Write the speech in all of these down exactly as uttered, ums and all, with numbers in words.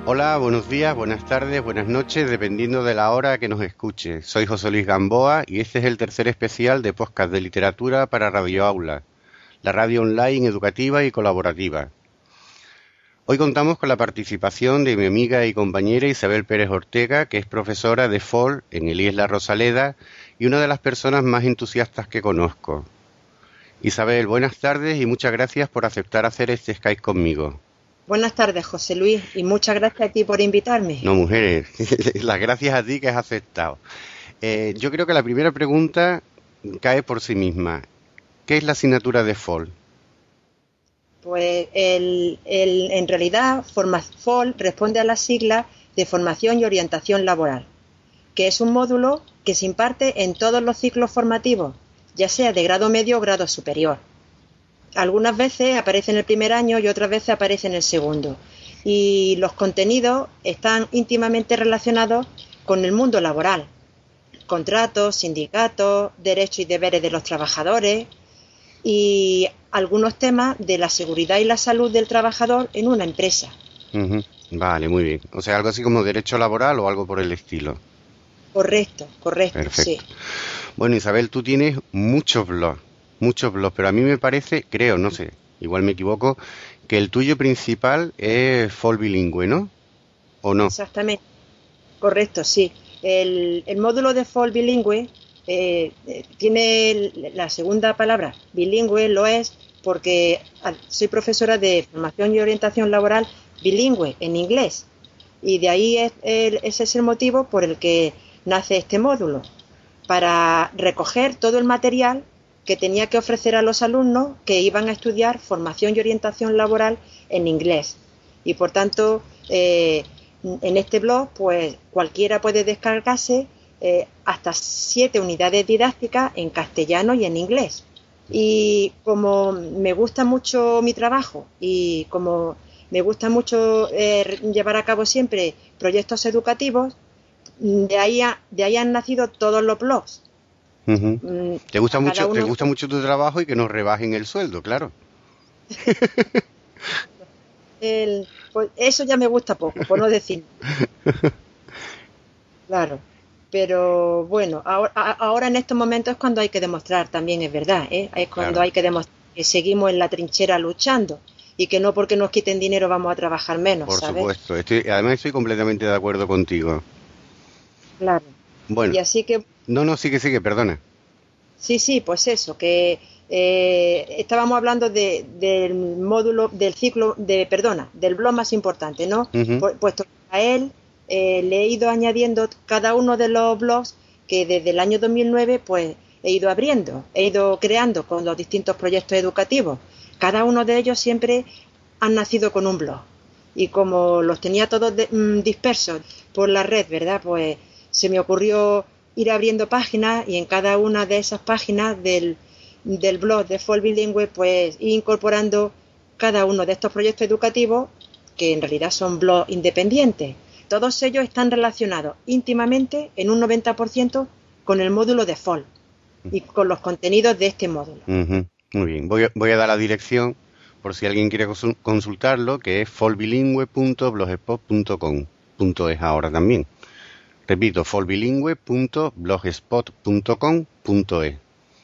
Hola, buenos días, buenas tardes, buenas noches, dependiendo de la hora que nos escuche. Soy José Luis Gamboa y este es el tercer especial de podcast de literatura para Radio Aula, la radio online educativa y colaborativa. Hoy contamos con la participación de mi amiga y compañera Isabel Pérez Ortega, que es profesora de F O L en el I E S La Rosaleda y una de las personas más entusiastas que conozco. Isabel, buenas tardes y muchas gracias por aceptar hacer este Skype conmigo. Buenas tardes, José Luis, y muchas gracias a ti por invitarme. No, mujeres, las gracias a ti que has aceptado. Eh, yo creo que la primera pregunta cae por sí misma. ¿Qué es la asignatura de F O L? Pues el, el, en realidad Forma, F O L responde a la sigla de Formación y Orientación Laboral, que es un módulo que se imparte en todos los ciclos formativos, ya sea de grado medio o grado superior. Algunas veces aparece en el primer año y otras veces aparece en el segundo. Y los contenidos están íntimamente relacionados con el mundo laboral. Contratos, sindicatos, derechos y deberes de los trabajadores y algunos temas de la seguridad y la salud del trabajador en una empresa. Uh-huh. Vale, muy bien. O sea, algo así como derecho laboral o algo por el estilo. Correcto, correcto, Perfecto. sí. Bueno, Isabel, tú tienes muchos blogs, muchos blogs, pero a mí me parece, creo, no sé, igual me equivoco, que el tuyo principal es F O L bilingüe, ¿no? ¿O no? Exactamente, correcto, sí. El, el módulo de F O L bilingüe eh, eh, tiene la segunda palabra, bilingüe, lo es porque soy profesora de formación y orientación laboral bilingüe en inglés y de ahí es, el, ese es el motivo por el que nace este módulo, para recoger todo el material que tenía que ofrecer a los alumnos que iban a estudiar formación y orientación laboral en inglés. Y por tanto, eh, en este blog, pues cualquiera puede descargarse eh, hasta siete unidades didácticas en castellano y en inglés. Y como me gusta mucho mi trabajo y como me gusta mucho eh, llevar a cabo siempre proyectos educativos, de ahí, a, de ahí han nacido todos los blogs. Uh-huh. Mm, ¿Te gusta mucho, te uno... gusta mucho tu trabajo y que nos rebajen el sueldo, claro? el, pues eso ya me gusta poco, por no decir. Claro. Pero bueno, ahora, ahora en estos momentos es cuando hay que demostrar, también es verdad, ¿eh? Es cuando Claro. hay que demostrar que seguimos en la trinchera luchando y que no porque nos quiten dinero vamos a trabajar menos, Por ¿sabes? supuesto. Estoy, además estoy completamente de acuerdo contigo. Claro. Bueno, Y así que, no, no, sigue, sigue, perdona. sí, sí, pues eso, que eh, estábamos hablando de, del módulo, del ciclo, de, perdona, del blog más importante, ¿no? Uh-huh. Pu- puesto que a él eh, le he ido añadiendo cada uno de los blogs que desde el año dos mil nueve pues he ido abriendo, he ido creando con los distintos proyectos educativos. Cada uno de ellos siempre han nacido con un blog. Y como los tenía todos de, mmm, dispersos por la red, ¿verdad? Pues se me ocurrió ir abriendo páginas y en cada una de esas páginas del, del blog de F O L bilingüe pues ir incorporando cada uno de estos proyectos educativos que en realidad son blogs independientes. Todos ellos están relacionados íntimamente en un noventa por ciento con el módulo de F O L y con los contenidos de este módulo. Uh-huh. Muy bien, voy a, voy a dar la dirección por si alguien quiere consultarlo, que es f o l bilingüe punto blogspot punto com. Es ahora también. Repito, f o l bilingüe punto blogspot punto com punto es.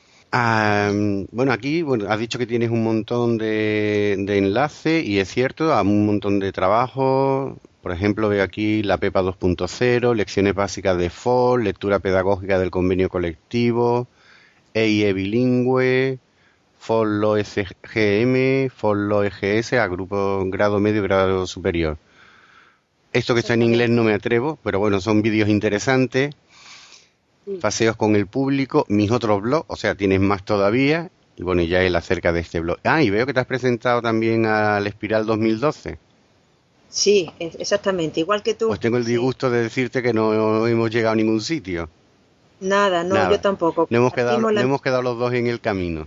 Ah, bueno, aquí bueno, has dicho que tienes un montón de, de enlaces y es cierto, a un montón de trabajos. Por ejemplo, veo aquí la PEPA dos punto cero, lecciones básicas de F O L, lectura pedagógica del convenio colectivo, E I E bilingüe, F O L O S G M, F O L O E G S, a grupo grado medio y grado superior. Esto que está en inglés no me atrevo, pero bueno, son vídeos interesantes. Sí. Paseos con el público, mis otros blogs, o sea, tienes más todavía. Y bueno, ya él acerca de este blog. Ah, y veo que te has presentado también al Espiral dos mil doce. Sí, exactamente, igual que tú. Pues tengo el disgusto sí. de decirte que no hemos llegado a ningún sitio. Nada, no, Nada. yo tampoco. No hemos, quedado, la... no hemos quedado los dos en el camino.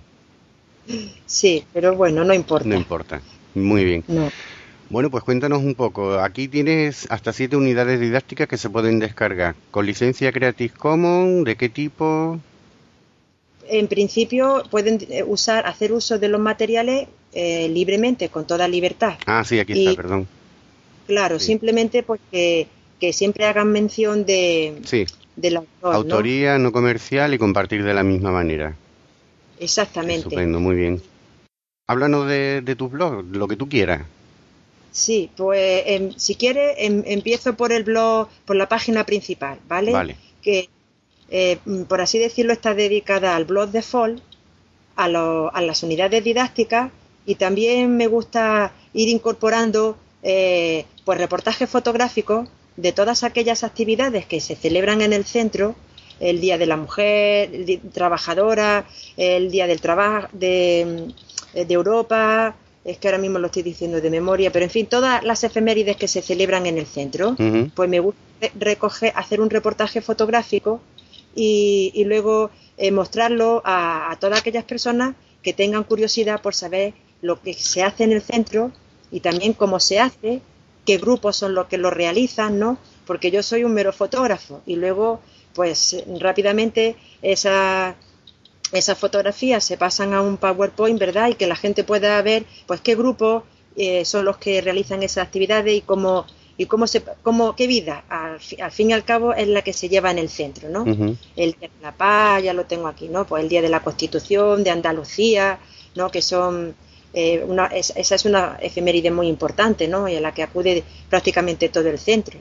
Sí, pero bueno, no importa. No importa. Muy bien. No. Bueno, pues cuéntanos un poco. Aquí tienes hasta siete unidades didácticas que se pueden descargar. ¿Con licencia Creative Commons? ¿De qué tipo? En principio pueden usar, hacer uso de los materiales eh, libremente, con toda libertad. Ah, sí, aquí y, está, perdón. Claro, Sí. simplemente pues que, que siempre hagan mención de, Sí, del autor, ¿no? autoría no comercial y compartir de la misma manera. Exactamente. Estupendo, muy bien. Háblanos de, de tus blogs, lo que tú quieras. Sí, pues em, si quieres em, empiezo por el blog, por la página principal, ¿vale? Vale. Que, eh, mm, por así decirlo, está dedicada al blog de Fall, a, lo- a las unidades didácticas, y también me gusta ir incorporando eh, pues reportajes fotográficos de todas aquellas actividades que se celebran en el centro, el Día de la Mujer, el Día Trabajadora, el Día del Trabajo de, de Europa, es que ahora mismo lo estoy diciendo de memoria, pero en fin, todas las efemérides que se celebran en el centro, Ujú. pues me gusta recoger, hacer un reportaje fotográfico y, y luego eh, mostrarlo a, a todas aquellas personas que tengan curiosidad por saber lo que se hace en el centro y también cómo se hace, qué grupos son los que lo realizan, ¿no? Porque yo soy un mero fotógrafo y luego, pues rápidamente esa, esas fotografías se pasan a un PowerPoint, ¿verdad? Y que la gente pueda ver, pues qué grupos eh, son los que realizan esas actividades y cómo y cómo se cómo qué vida al, al fin y al cabo es la que se lleva en el centro, ¿no? Ujú. El Día de la Paz, ya lo tengo aquí, ¿no? Pues el Día de la Constitución de Andalucía, ¿no? Que son eh, una, es, esa es una efeméride muy importante, ¿no? Y a la que acude prácticamente todo el centro.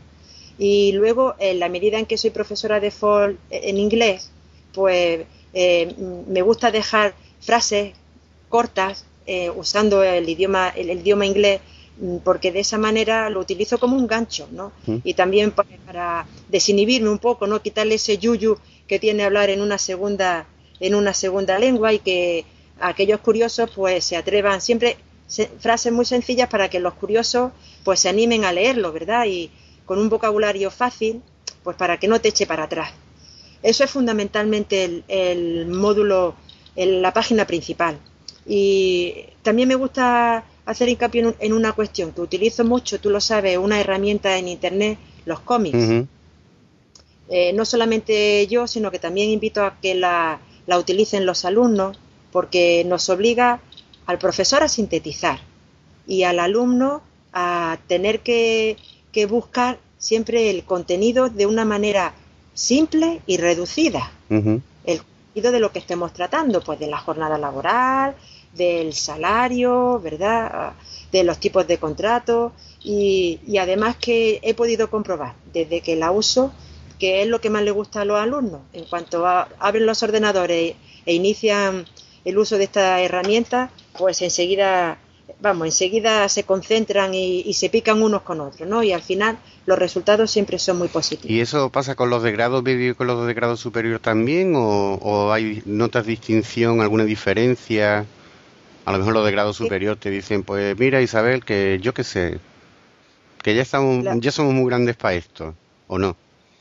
Y luego, en la medida en que soy profesora de folk en inglés, pues eh, me gusta dejar frases cortas eh, usando el idioma, el, el idioma inglés, porque de esa manera lo utilizo como un gancho, ¿no? Ujú. Y también para, para desinhibirme un poco, ¿no? Quitarle ese yuyu que tiene hablar en una segunda, en una segunda lengua y que aquellos curiosos pues se atrevan siempre se, frases muy sencillas para que los curiosos pues se animen a leerlo, ¿verdad? Y con un vocabulario fácil, pues para que no te eche para atrás. Eso es fundamentalmente el, el módulo, el, la página principal. Y también me gusta hacer hincapié en, en una cuestión que utilizo mucho, tú lo sabes, una herramienta en internet, los cómics. Ujú. Eh, no solamente yo, sino que también invito a que la, la utilicen los alumnos, porque nos obliga al profesor a sintetizar y al alumno a tener que, que buscar siempre el contenido de una manera simple y reducida. Ujú. El contenido de lo que estemos tratando, pues de la jornada laboral, del salario, ¿verdad? De los tipos de contratos y, y además que he podido comprobar desde que la uso que es lo que más le gusta a los alumnos. En cuanto a, abren los ordenadores e inician el uso de esta herramienta, pues enseguida, vamos, enseguida se concentran y, y se pican unos con otros, ¿no? Y al final los resultados siempre son muy positivos. ¿Y eso pasa con los de grado medio y con los de grado superior también? ¿O, o hay notas distinción, alguna diferencia? A lo mejor los de grado superior te dicen, pues mira Isabel, que yo qué sé, que ya estamos, La, ya somos muy grandes para esto, ¿o no?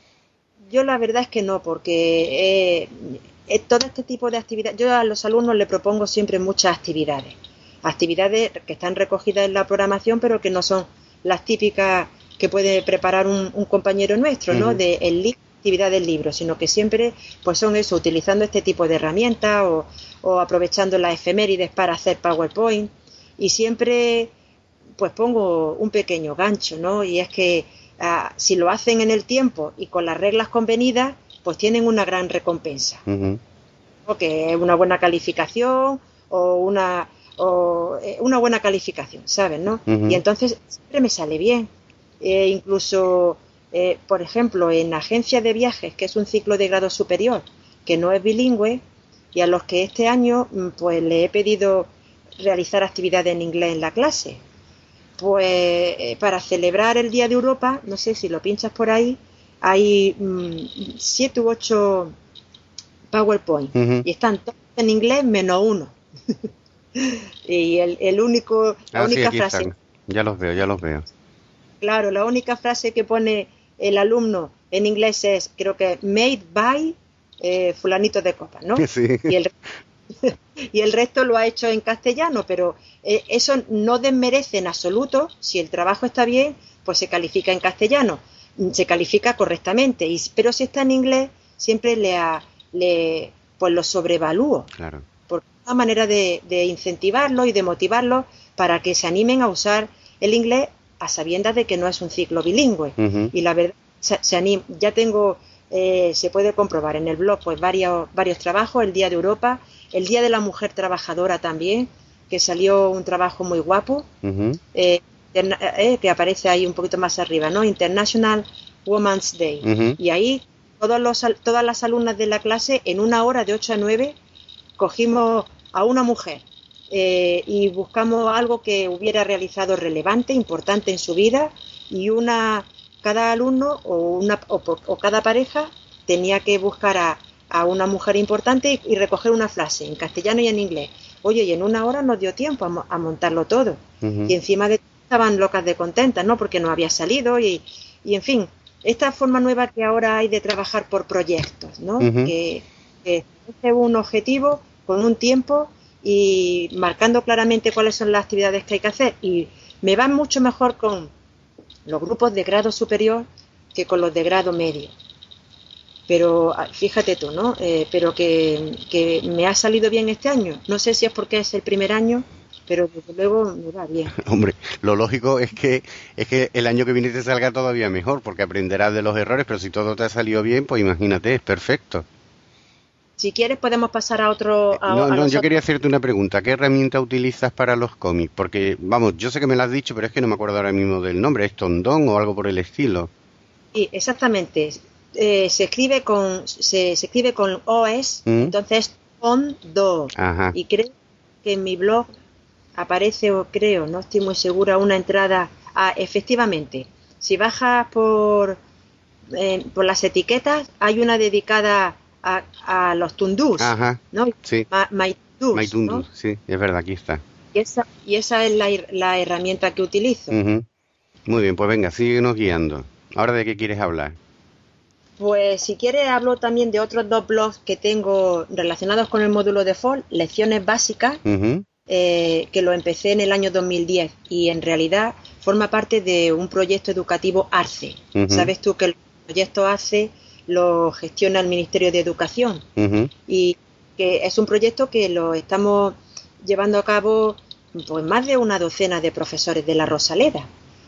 yo la verdad es que no, porque eh, eh, todo este tipo de actividades, yo a los alumnos les propongo siempre muchas actividades, actividades que están recogidas en la programación, pero que no son las típicas que puede preparar un, un compañero nuestro, ¿no? Ujú. De el libro, actividad del libro, sino que siempre pues son eso, utilizando este tipo de herramientas o, o aprovechando las efemérides para hacer PowerPoint y siempre pues pongo un pequeño gancho, ¿no? Y es que ah, si lo hacen en el tiempo y con las reglas convenidas, pues tienen una gran recompensa, Ujú. ¿no? Que es una buena calificación o una o eh, una buena calificación, ¿sabes? ¿No? Y Ujú. entonces siempre me sale bien. Eh, incluso, eh, por ejemplo, en agencia de viajes, que es un ciclo de grado superior, que no es bilingüe, y a los que este año pues le he pedido realizar actividades en inglés en la clase. Pues eh, para celebrar el Día de Europa, no sé si lo pinchas por ahí, hay mmm, siete u ocho PowerPoint Ujú. y están todos en inglés menos uno. Y el, el único, la Ah, sí, única aquí frase, están. Ya los veo, ya los veo. claro, la única frase que pone el alumno en inglés es, creo que made by eh, fulanito de copa, ¿no? Sí. Y el y el resto lo ha hecho en castellano, pero eh, eso no desmerece en absoluto, si el trabajo está bien, pues se califica en castellano, se califica correctamente, y, pero si está en inglés, siempre le, a, le pues lo sobrevalúo, Claro. porque es una manera de, de incentivarlo y de motivarlo para que se animen a usar el inglés a sabiendas de que no es un ciclo bilingüe. Uh-huh. Y la verdad, se, se anima, ya tengo, eh, se puede comprobar en el blog pues varios, varios trabajos, el Día de Europa, el Día de la Mujer Trabajadora también, que salió un trabajo muy guapo, uh-huh. eh, eh, que aparece ahí un poquito más arriba, ¿no? International Women's Day. Uh-huh. Y ahí todos los, todas las alumnas de la clase, en una hora de ocho a nueve, cogimos a una mujer eh, y buscamos algo que hubiera realizado relevante, importante en su vida, y una cada alumno o, una, o, o cada pareja tenía que buscar a, a una mujer importante y, y recoger una frase en castellano y en inglés. Oye, y en una hora nos dio tiempo a, a montarlo todo. Uh-huh. Y encima de estaban locas de contentas, ¿no? Porque no había salido y, y en fin, esta forma nueva que ahora hay de trabajar por proyectos, ¿no? Uh-huh. Que, que es un objetivo con un tiempo y marcando claramente cuáles son las actividades que hay que hacer. Y me va mucho mejor con los grupos de grado superior que con los de grado medio. Pero fíjate tú, ¿no? Eh, pero que, que me ha salido bien este año. No sé si es porque es el primer año, pero desde luego me va bien. Hombre, lo lógico es que es que el año que viene te salga todavía mejor, porque aprenderás de los errores, pero si todo te ha salido bien, pues imagínate, es perfecto. Si quieres podemos pasar a otro... A, no, a no, yo otros... quería hacerte una pregunta. ¿Qué herramienta utilizas para los cómics? Porque, vamos, yo sé que me la has dicho, pero es que no me acuerdo ahora mismo del nombre. ¿Es Tondón o algo por el estilo? Sí, exactamente. Eh, se escribe con se, se escribe con O S, ¿Mm? Entonces Tondón. Y creo que en mi blog aparece, o creo, no estoy muy segura, una entrada. Ah, efectivamente, si bajas por eh, por las etiquetas, hay una dedicada a, a los tundús, Ajá, ¿no? Sí. Ma, maitundús, Maitundús, ¿no? Sí, es verdad, aquí está. Y esa, y esa es la, la herramienta que utilizo. Uh-huh. Muy bien, pues venga, síguenos guiando. ¿Ahora de qué quieres hablar? Pues si quieres hablo también de otros dos blogs que tengo relacionados con el módulo default, lecciones básicas, uh-huh. eh, que lo empecé en el año dos mil diez y en realidad forma parte de un proyecto educativo ARCE. Uh-huh. Sabes tú que el proyecto ARCE lo gestiona el Ministerio de Educación, uh-huh. y que es un proyecto que lo estamos llevando a cabo pues más de una docena de profesores de la Rosaleda,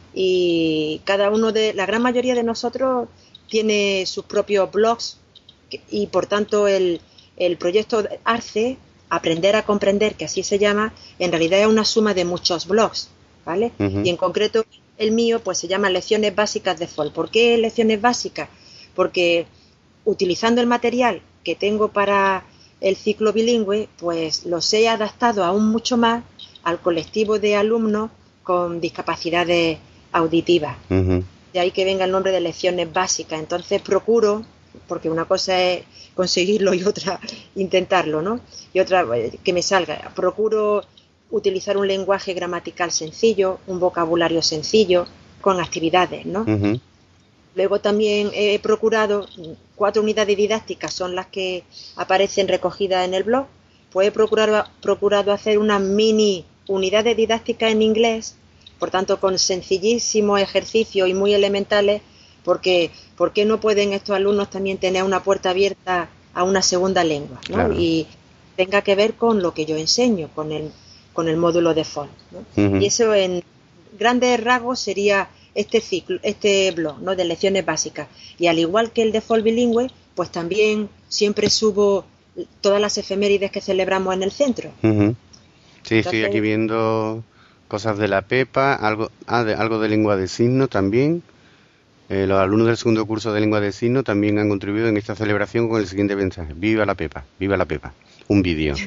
y cada uno de la gran mayoría de nosotros tiene sus propios blogs y por tanto el, el proyecto ARCE, Aprender a Comprender, que así se llama, en realidad es una suma de muchos blogs, ¿vale? Uh-huh. Y en concreto el mío pues se llama Lecciones Básicas de F O L. ¿Por qué Lecciones Básicas? Porque utilizando el material que tengo para el ciclo bilingüe, pues los he adaptado aún mucho más al colectivo de alumnos con discapacidades auditivas. Uh-huh. De ahí que venga el nombre de Lecciones Básicas. Entonces procuro, porque una cosa es conseguirlo y otra intentarlo, ¿no? Y otra que me salga. Procuro utilizar un lenguaje gramatical sencillo, un vocabulario sencillo, con actividades, ¿no? Uh-huh. Luego también he procurado, cuatro unidades didácticas son las que aparecen recogidas en el blog, pues he procurado, procurado hacer una mini unidades didácticas en inglés, por tanto con sencillísimos ejercicios y muy elementales, porque ¿por qué no pueden estos alumnos también tener una puerta abierta a una segunda lengua, ¿no? Claro. Y tenga que ver con lo que yo enseño, con el, con el módulo de F O L, ¿no? Uh-huh. Y eso en grandes rasgos sería este ciclo, este blog, ¿no? De lecciones básicas. Y al igual que el de F O L bilingüe, pues también siempre subo todas las efemérides que celebramos en el centro. Uh-huh. Sí, Entonces, estoy aquí viendo cosas de la Pepa, algo, ah, de, algo de lengua de signo también. Eh, los alumnos del segundo curso de lengua de signo también han contribuido en esta celebración con el siguiente mensaje: ¡Viva la Pepa! ¡Viva la Pepa! Un vídeo.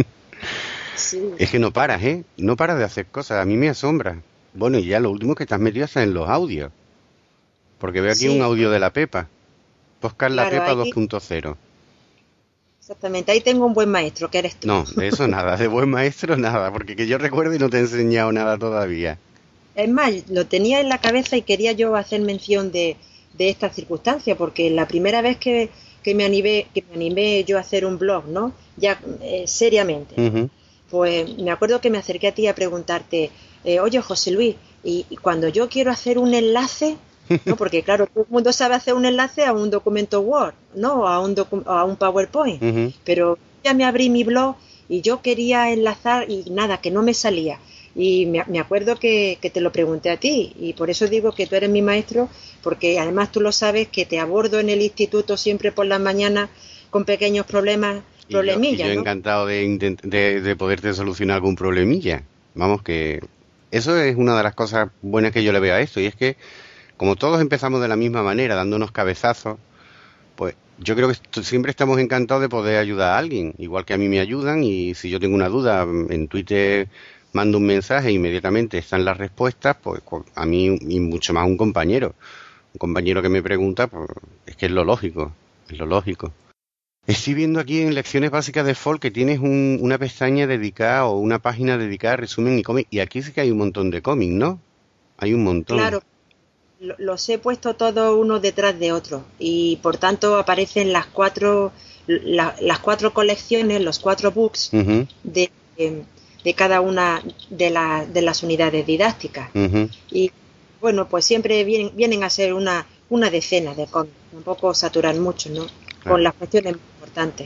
Sí. Es que no paras, ¿eh? No paras de hacer cosas. A mí me asombra. Bueno, y ya lo último que te has metido hasta en los audios. Porque veo aquí sí. un audio de la Pepa. Podcast claro, La Pepa ahí... dos punto cero. Exactamente, ahí tengo un buen maestro, que eres tú. No, de eso nada, de buen maestro nada, porque que yo recuerde no te he enseñado nada todavía. Es más, lo tenía en la cabeza y quería yo hacer mención de, de esta circunstancia, porque la primera vez que, que, me animé, que me animé yo a hacer un blog, ¿no? Ya eh, seriamente, uh-huh. pues me acuerdo que me acerqué a ti a preguntarte, eh, oye José Luis, y, y cuando yo quiero hacer un enlace, ¿no? Porque claro, todo el mundo sabe hacer un enlace a un documento Word, ¿no? A un, docu- a un PowerPoint, uh-huh. pero ya me abrí mi blog y yo quería enlazar y nada, que no me salía. Y me, me acuerdo que, que te lo pregunté a ti, y por eso digo que tú eres mi maestro, porque además tú lo sabes que te abordo en el instituto siempre por las mañanas con pequeños problemas, Y yo, y yo problemillas, ¿no? encantado de, intent- de, de poderte solucionar algún problemilla. Vamos, que eso es una de las cosas buenas que yo le veo a esto, y es que como todos empezamos de la misma manera, dándonos cabezazos, pues yo creo que esto- siempre estamos encantados de poder ayudar a alguien, igual que a mí me ayudan, y si yo tengo una duda en Twitter mando un mensaje e inmediatamente están las respuestas, pues cu- a mí y mucho más un compañero, un compañero que me pregunta, pues es que es lo lógico, es lo lógico. Estoy viendo aquí en lecciones básicas de folk que tienes un- una pestaña dedicada o una página dedicada a resumen y cómic, y aquí sí que hay un montón de cómics, ¿no? Hay un montón. Claro, lo- los he puesto todos uno detrás de otro y por tanto aparecen las cuatro, la- las cuatro colecciones, los cuatro books Ujú, de, em, de cada una de, la- de las unidades didácticas. ujú, Y bueno, pues siempre vienen, vienen a ser una, una decena de cómics, tampoco saturan mucho, ¿no? Con claro. las cuestiones más importantes.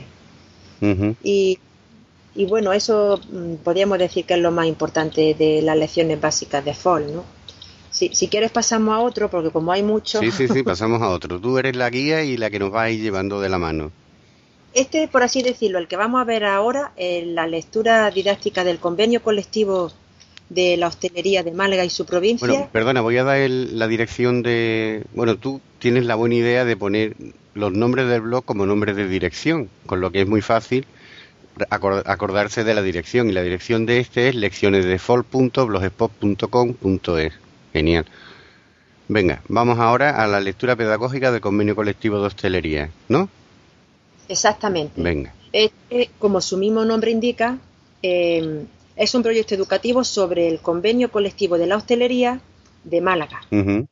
Ujú. Y, y bueno, eso mm, podríamos decir que es lo más importante de las lecciones básicas de Fall, ¿no? Si, si quieres pasamos a otro, porque como hay muchos, Sí, sí, sí, pasamos a otro. Tú eres la guía y la que nos va a ir llevando de la mano. este, por así decirlo, el que vamos a ver ahora, es la lectura didáctica del convenio colectivo de la hostelería de Málaga y su Bueno, provincia. perdona, voy a dar el- la dirección de... Bueno, tú tienes la buena idea de poner los nombres del blog como nombres de dirección, con lo que es muy fácil acor- acordarse de la dirección. Y la dirección de este es leccionesdefol punto blogspot punto com punto es. Genial. Venga, vamos ahora a la lectura pedagógica del convenio colectivo de hostelería, ¿no? Exactamente. Venga. Este, como su mismo nombre indica, eh, es un proyecto educativo sobre el convenio colectivo de la hostelería de Málaga. Ujú,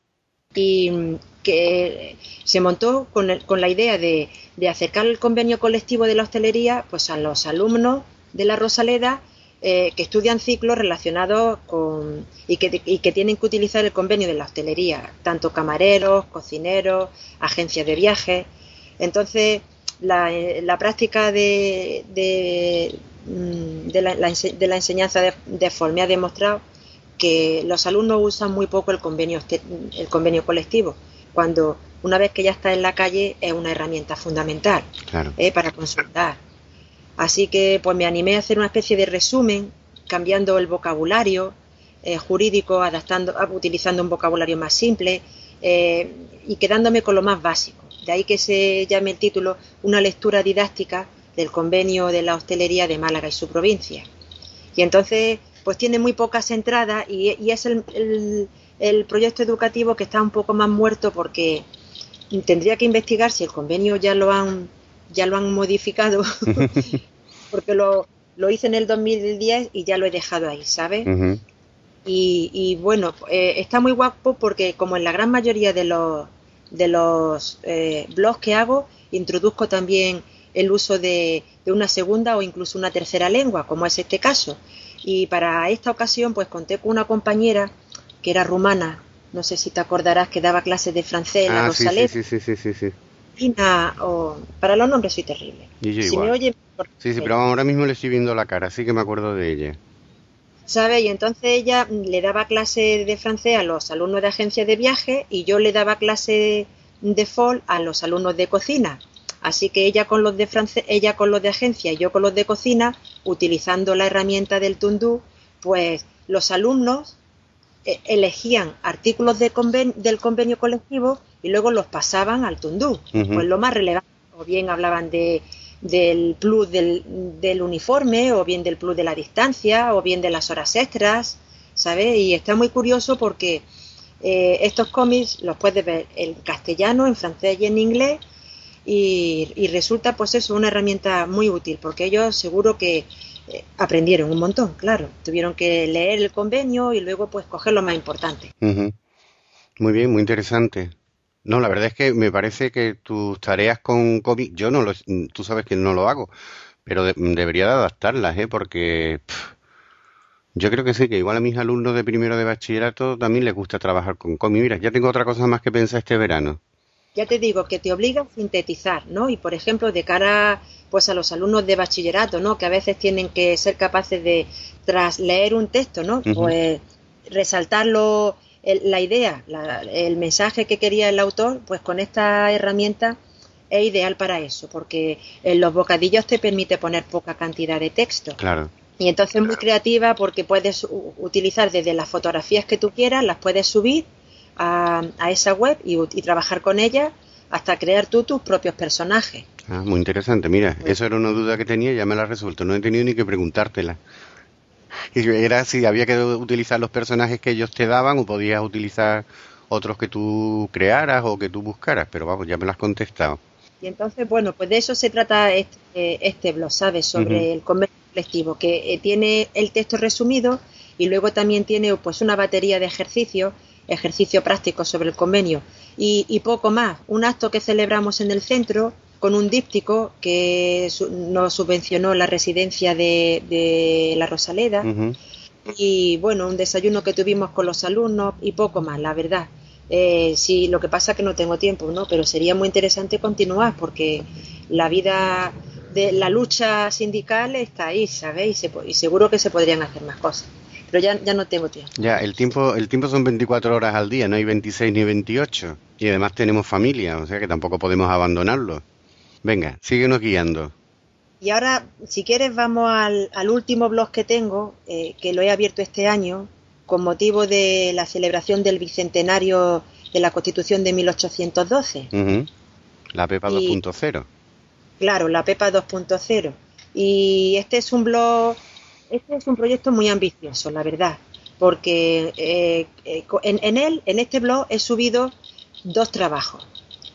Y mm, que se montó con, el- con la idea de, de acercar el convenio colectivo de la hostelería pues a los alumnos de la Rosaleda eh, que estudian ciclos relacionados con y que, y que tienen que utilizar el convenio de la hostelería, tanto camareros, cocineros, agencias de viajes. Entonces, la, eh, la práctica de, de, mm, de, la, la de la enseñanza de, de F O L me ha demostrado que los alumnos usan muy poco el convenio, el convenio colectivo, cuando una vez que ya está en la calle es una herramienta fundamental claro. eh, para consultar. Así que pues me animé a hacer una especie de resumen, cambiando el vocabulario eh, jurídico, adaptando, utilizando un vocabulario más simple eh, y quedándome con lo más básico. De ahí que se llame el título Una lectura didáctica del convenio de la hostelería de Málaga y su provincia. Y entonces, pues tiene muy pocas entradas y, y es el, el, el proyecto educativo que está un poco más muerto porque tendría que investigar si el convenio ya lo han ya lo han modificado porque lo, lo hice en el dos mil diez y ya lo he dejado ahí, ¿sabes? Ujú, Y, y bueno, eh, está muy guapo porque como en la gran mayoría de los de los eh, blogs que hago, introduzco también el uso de, de una segunda o incluso una tercera lengua, como es este caso. Y para esta ocasión, pues conté con una compañera que era rumana, no sé si te acordarás, que daba clases de francés en la ah, sí, sí, Rosaleda. sí, sí, sí, sí, sí. Ina, o, para los nombres soy terrible. Y yo Si me igual. oye, Sí, sí, pero ahora mismo le estoy viendo la cara, así que me acuerdo de ella. ¿sabe? Y entonces ella le daba clase de francés a los alumnos de agencia de viaje y yo le daba clase de F O L a los alumnos de cocina. Así que ella con los de francés, ella con los de agencia y yo con los de cocina, utilizando la herramienta del Tundú, pues los alumnos eh, elegían artículos de conven del convenio colectivo y luego los pasaban al Tundú. Pues Ujú. lo más relevante, o bien hablaban de del plus del, del uniforme, o bien del plus de la distancia, o bien de las horas extras, ¿sabes? Y está muy curioso porque eh, estos cómics los puedes ver en castellano, en francés y en inglés, y, y resulta pues eso una herramienta muy útil, porque ellos seguro que eh, aprendieron un montón, claro, tuvieron que leer el convenio y luego pues coger lo más importante. Ujú. Muy bien, muy interesante. No, la verdad es que me parece que tus tareas con cómic, yo no lo, tú sabes que no lo hago, pero de- debería de adaptarlas, ¿eh? Porque pf, yo creo que sí, que igual a mis alumnos de primero de bachillerato también les gusta trabajar con cómic. Mira, ya tengo otra cosa más que pensar este verano. ya te digo, que te obliga a sintetizar, ¿no? Y, por ejemplo, de cara pues a los alumnos de bachillerato, ¿no? Que a veces tienen que ser capaces de, tras leer un texto, ¿no? Uh-huh. Pues resaltarlo, el, la idea, la, el mensaje que quería el autor, pues con esta herramienta es ideal para eso, porque en los bocadillos te permite poner poca cantidad de texto. Claro. Y entonces es muy creativa porque puedes u- utilizar desde las fotografías que tú quieras, las puedes subir a, a esa web y, y trabajar con ellas hasta crear tú tus propios personajes. Ah, muy interesante. Mira, eso era una duda que tenía y ya me la has resuelto. No he tenido ni que preguntártela. Y era si había que utilizar los personajes que ellos te daban o podías utilizar otros que tú crearas o que tú buscaras. Pero vamos, ya me lo has contestado. Y entonces, bueno, pues de eso se trata este, este blog, ¿sabes? Sobre uh-huh. el convenio colectivo, que eh, tiene el texto resumido y luego también tiene pues una batería de ejercicios, ejercicio práctico sobre el convenio y, y poco más. Un acto que celebramos en el centro con un díptico que su, nos subvencionó la residencia de, de La Rosaleda uh-huh. y bueno, un desayuno que tuvimos con los alumnos y poco más, la verdad. Eh, sí, lo que pasa es que no tengo tiempo, ¿no? Pero sería muy interesante continuar porque la vida de la lucha sindical está ahí, ¿sabes? Y, se, y seguro que se podrían hacer más cosas. Pero ya, ya no tengo tiempo. Ya, el tiempo el tiempo son veinticuatro horas al día, no hay veintiséis ni veintiocho. Y además tenemos familia, o sea que tampoco podemos abandonarlo. Venga, síguenos guiando. Y ahora, si quieres, vamos al, al último blog que tengo, eh, que lo he abierto este año, con motivo de la celebración del bicentenario de la Constitución de mil ochocientos doce. Uh-huh. La Pepa y, dos punto cero. Claro, la Pepa dos punto cero. Y este es un blog, este es un proyecto muy ambicioso, la verdad, porque eh, en, en él, en este blog, he subido dos trabajos,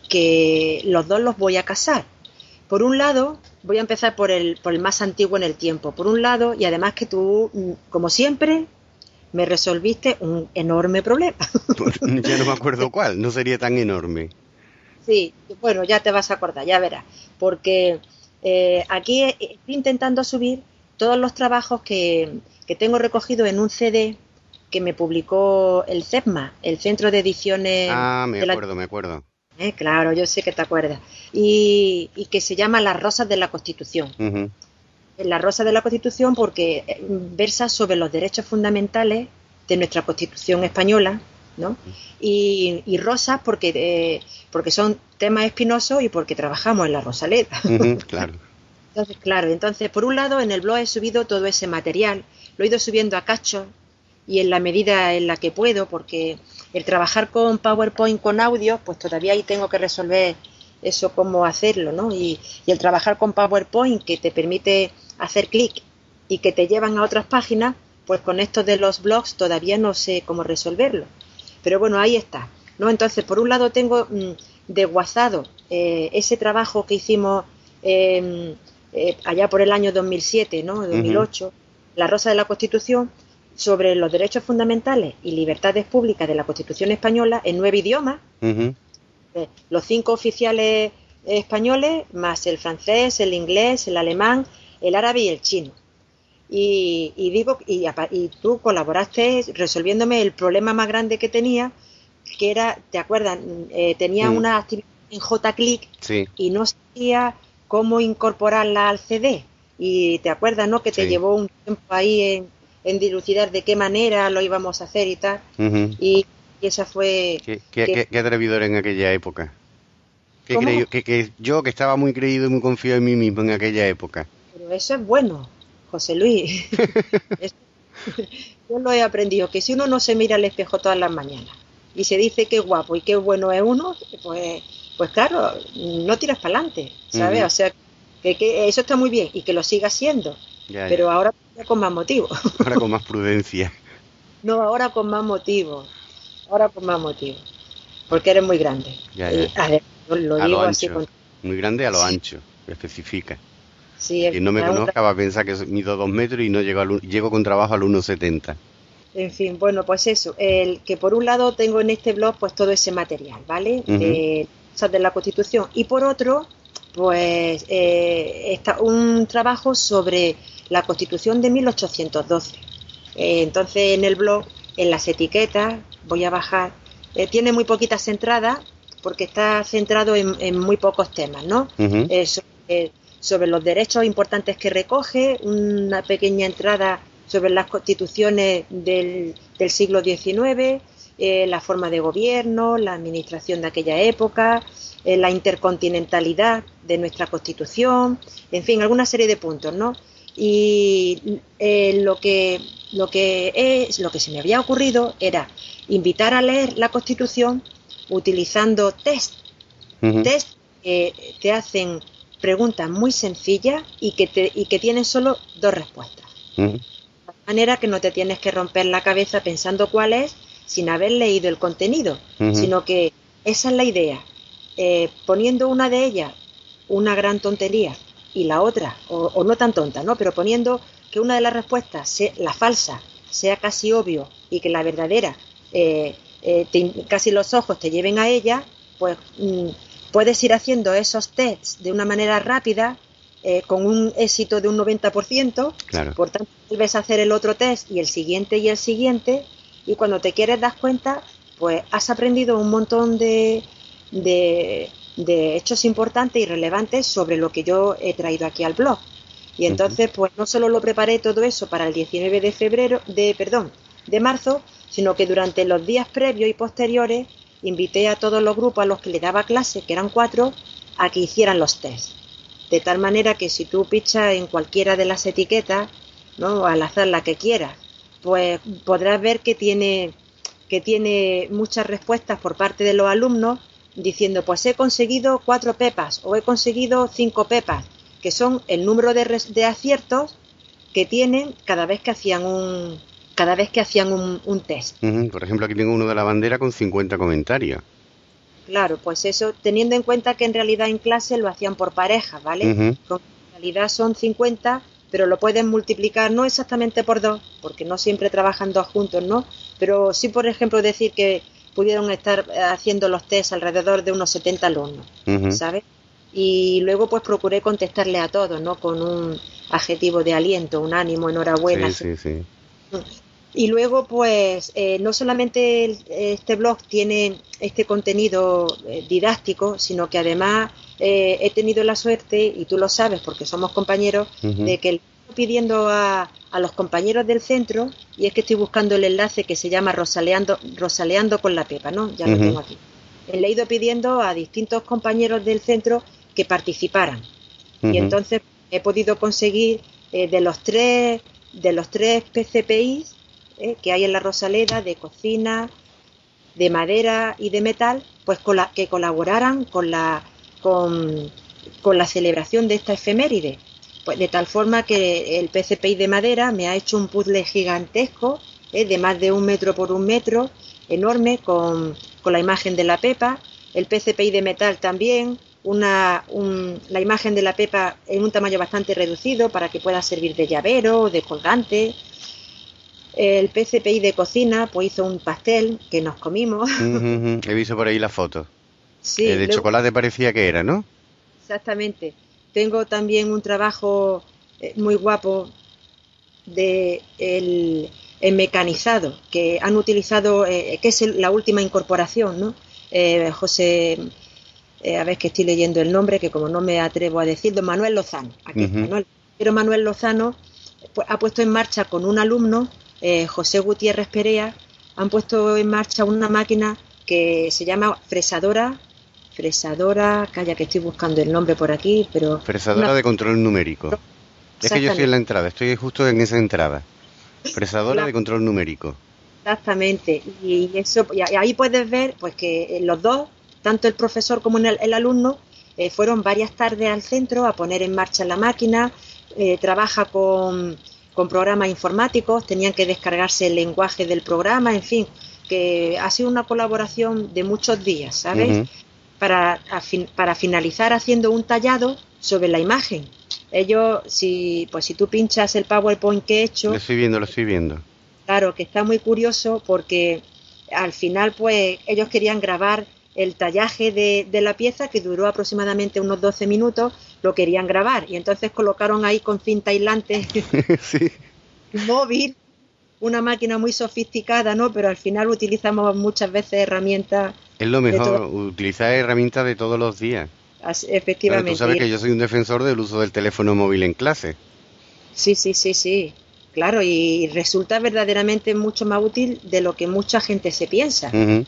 que los dos los voy a casar. Por un lado, voy a empezar por el, por el más antiguo en el tiempo. Por un lado, y además que tú, como siempre, me resolviste un enorme problema. Pues ya no me acuerdo cuál, no sería tan enorme. Sí, bueno, ya te vas a acordar, ya verás. Porque eh, aquí estoy intentando subir todos los trabajos que, que tengo recogidos en un C D que me publicó el CEPMA, el Centro de Ediciones... Ah, me de acuerdo, la... me acuerdo. Eh, claro, yo sé que te acuerdas. Y, y que se llama Las Rosas de la Constitución. Uh-huh. La Rosa de la Constitución porque versa sobre los derechos fundamentales de nuestra Constitución española, ¿no? Y, y rosas porque eh, porque son temas espinosos y porque trabajamos en la Rosaleda. Uh-huh, claro. Entonces, claro, entonces por un lado en el blog he subido todo ese material, lo he ido subiendo a cachos y en la medida en la que puedo, porque el trabajar con PowerPoint con audio, pues todavía ahí tengo que resolver eso, cómo hacerlo, ¿no? Y, y el trabajar con PowerPoint que te permite hacer clic y que te llevan a otras páginas, pues con esto de los blogs todavía no sé cómo resolverlo. Pero bueno, ahí está, ¿no? Entonces, por un lado tengo mmm, desguazado eh, ese trabajo que hicimos eh, eh, allá por el año dos mil siete, ¿no? dos mil ocho, uh-huh. La Rosa de la Constitución, sobre los derechos fundamentales y libertades públicas de la Constitución española en nueve idiomas. Uh-huh. Los cinco oficiales españoles, más el francés, el inglés, el alemán, el árabe y el chino. Y, y digo, y, y tú colaboraste resolviéndome el problema más grande que tenía, que era, ¿te acuerdas? Eh, tenía mm. una actividad en JClick sí. y no sabía cómo incorporarla al C D. Y te acuerdas, ¿no? Que te sí. llevó un tiempo ahí en, en dilucidar de qué manera lo íbamos a hacer y tal. Uh-huh. Y Y esa fue... ¿Qué, qué, que, qué atrevidor en aquella época? ¿Qué creí, que, que yo, que estaba muy creído y muy confiado en mí mismo en aquella época. Pero eso es bueno, José Luis. Eso, yo lo he aprendido, que si uno no se mira al espejo todas las mañanas y se dice qué guapo y qué bueno es uno, pues, pues claro, no tiras para adelante, ¿sabes? Uh-huh. O sea, que, que eso está muy bien y que lo siga siendo, ya, pero ya. ahora con más motivo. Ahora con más prudencia. No, ahora con más motivo. Ahora con más motivo, porque eres muy grande. Ya, ya. Y, a ver, lo, lo a digo lo así ancho. Con... Muy grande a lo sí. ancho, especifica. Sí, Quien no me conozca va a pensar que mido dos metros y no llego, al, llego con trabajo al uno setenta. En fin, bueno, pues eso, el que por un lado tengo en este blog pues todo ese material, ¿vale? Uh-huh. De cosas de la Constitución, y por otro, pues eh, está un trabajo sobre la Constitución de mil ochocientos doce. Eh, entonces en el blog, en las etiquetas, voy a bajar, eh, tiene muy poquitas entradas, porque está centrado en, en muy pocos temas, ¿no? Uh-huh. Eh, sobre, sobre los derechos importantes que recoge, una pequeña entrada sobre las constituciones del, del siglo diecinueve, eh, la forma de gobierno, la administración de aquella época, eh, la intercontinentalidad de nuestra Constitución, en fin, alguna serie de puntos, ¿no? Y eh, lo que lo que es lo que se me había ocurrido era invitar a leer la Constitución utilizando test, uh-huh. test que te hacen preguntas muy sencillas y que te y que tienen solo dos respuestas. Uh-huh. De manera que no te tienes que romper la cabeza pensando cuál es sin haber leído el contenido, uh-huh. sino que esa es la idea. Eh, poniendo una de ellas una gran tontería y la otra, o, o no tan tonta, ¿no? Pero poniendo que una de las respuestas, sea, la falsa, sea casi obvio y que la verdadera, eh, eh, te, casi los ojos te lleven a ella, pues mmm, puedes ir haciendo esos tests de una manera rápida, eh, con un éxito de un noventa por ciento, claro. Por tanto, vuelves a hacer el otro test y el siguiente y el siguiente, y cuando te quieres dar cuenta, pues has aprendido un montón de... de de hechos importantes y relevantes sobre lo que yo he traído aquí al blog. Y entonces, uh-huh. pues no solo lo preparé todo eso para el diecinueve de febrero, de perdón, de marzo, sino que durante los días previos y posteriores invité a todos los grupos a los que le daba clase, que eran cuatro, a que hicieran los test. De tal manera que si tú pichas en cualquiera de las etiquetas, ¿no?, al azar la que quieras, pues podrás ver que tiene, que tiene muchas respuestas por parte de los alumnos diciendo, pues he conseguido cuatro pepas o he conseguido cinco pepas, que son el número de, res, de aciertos que tienen cada vez que hacían un cada vez que hacían un, un test. Uh-huh. Por ejemplo, aquí tengo uno de la bandera con cincuenta comentarios. Claro, pues eso, teniendo en cuenta que en realidad en clase lo hacían por parejas, ¿vale? Uh-huh. Con, en realidad son cincuenta, pero lo pueden multiplicar no exactamente por dos, porque no siempre trabajan dos juntos, ¿no? Pero sí, por ejemplo, decir que pudieron estar haciendo los test alrededor de unos setenta alumnos, uh-huh. ¿sabes? Y luego pues procuré contestarle a todos, ¿no? Con un adjetivo de aliento, un ánimo, enhorabuena. Sí, sí, sí. Y luego pues eh, no solamente el, este blog tiene este contenido eh, didáctico, sino que además eh, he tenido la suerte, y tú lo sabes porque somos compañeros, uh-huh. de que pidiendo a, a los compañeros del centro, y es que estoy buscando el enlace que se llama Rosaleando, Rosaleando con la Pepa, ¿no? Ya uh-huh. lo tengo aquí. Le he ido pidiendo a distintos compañeros del centro que participaran. Uh-huh. Y entonces he podido conseguir eh, de los tres de los tres P C P Is eh, que hay en la Rosaleda, de cocina, de madera y de metal, pues con la, que colaboraran con la con, con la celebración de esta efeméride. Pues de tal forma que el P C P I de madera me ha hecho un puzzle gigantesco, eh, de más de un metro por un metro, enorme, con, con la imagen de la Pepa. El P C P I de metal también, una, un, la imagen de la Pepa en un tamaño bastante reducido para que pueda servir de llavero o de colgante. El P C P I de cocina pues hizo un pastel que nos comimos. Uh-huh. He visto por ahí la foto. Sí, eh, de luego, chocolate parecía que era, ¿no? Exactamente. Tengo también un trabajo eh, muy guapo de el, el mecanizado, que han utilizado, eh, que es el, la última incorporación, ¿no? Eh, José, eh, a ver que estoy leyendo el nombre, que como no me atrevo a decirlo, Manuel Lozano. Aquí, uh-huh. Manuel. Pero Manuel Lozano pues, ha puesto en marcha con un alumno, eh, José Gutiérrez Perea, han puesto en marcha una máquina que se llama fresadora. Fresadora, calla que estoy buscando el nombre por aquí, pero... Fresadora una... de control numérico. Es que yo estoy en la entrada, estoy justo en esa entrada. Fresadora la... de control numérico. Exactamente, y eso y ahí puedes ver pues que los dos, tanto el profesor como el, el alumno, eh, fueron varias tardes al centro a poner en marcha la máquina. Eh, trabaja con, con programas informáticos, tenían que descargarse el lenguaje del programa, en fin, que ha sido una colaboración de muchos días, ¿sabes? Uh-huh. Para, para finalizar haciendo un tallado sobre la imagen. Ellos, si pues si tú pinchas el PowerPoint que he hecho... Lo estoy viendo, lo estoy viendo. Claro, que está muy curioso porque al final pues ellos querían grabar el tallaje de, de la pieza, que duró aproximadamente unos doce minutos, lo querían grabar y entonces colocaron ahí con cinta aislante sí. móvil una máquina muy sofisticada, ¿no? Pero al final utilizamos muchas veces herramientas. Es lo de mejor, todo- utilizar herramientas de todos los días. as- Claro, tú Efectivamente. sabes Y que yo soy un defensor del uso del teléfono móvil en clase. sí, sí, sí, sí. Claro, y resulta verdaderamente mucho más útil de lo que mucha gente se piensa. Ujú,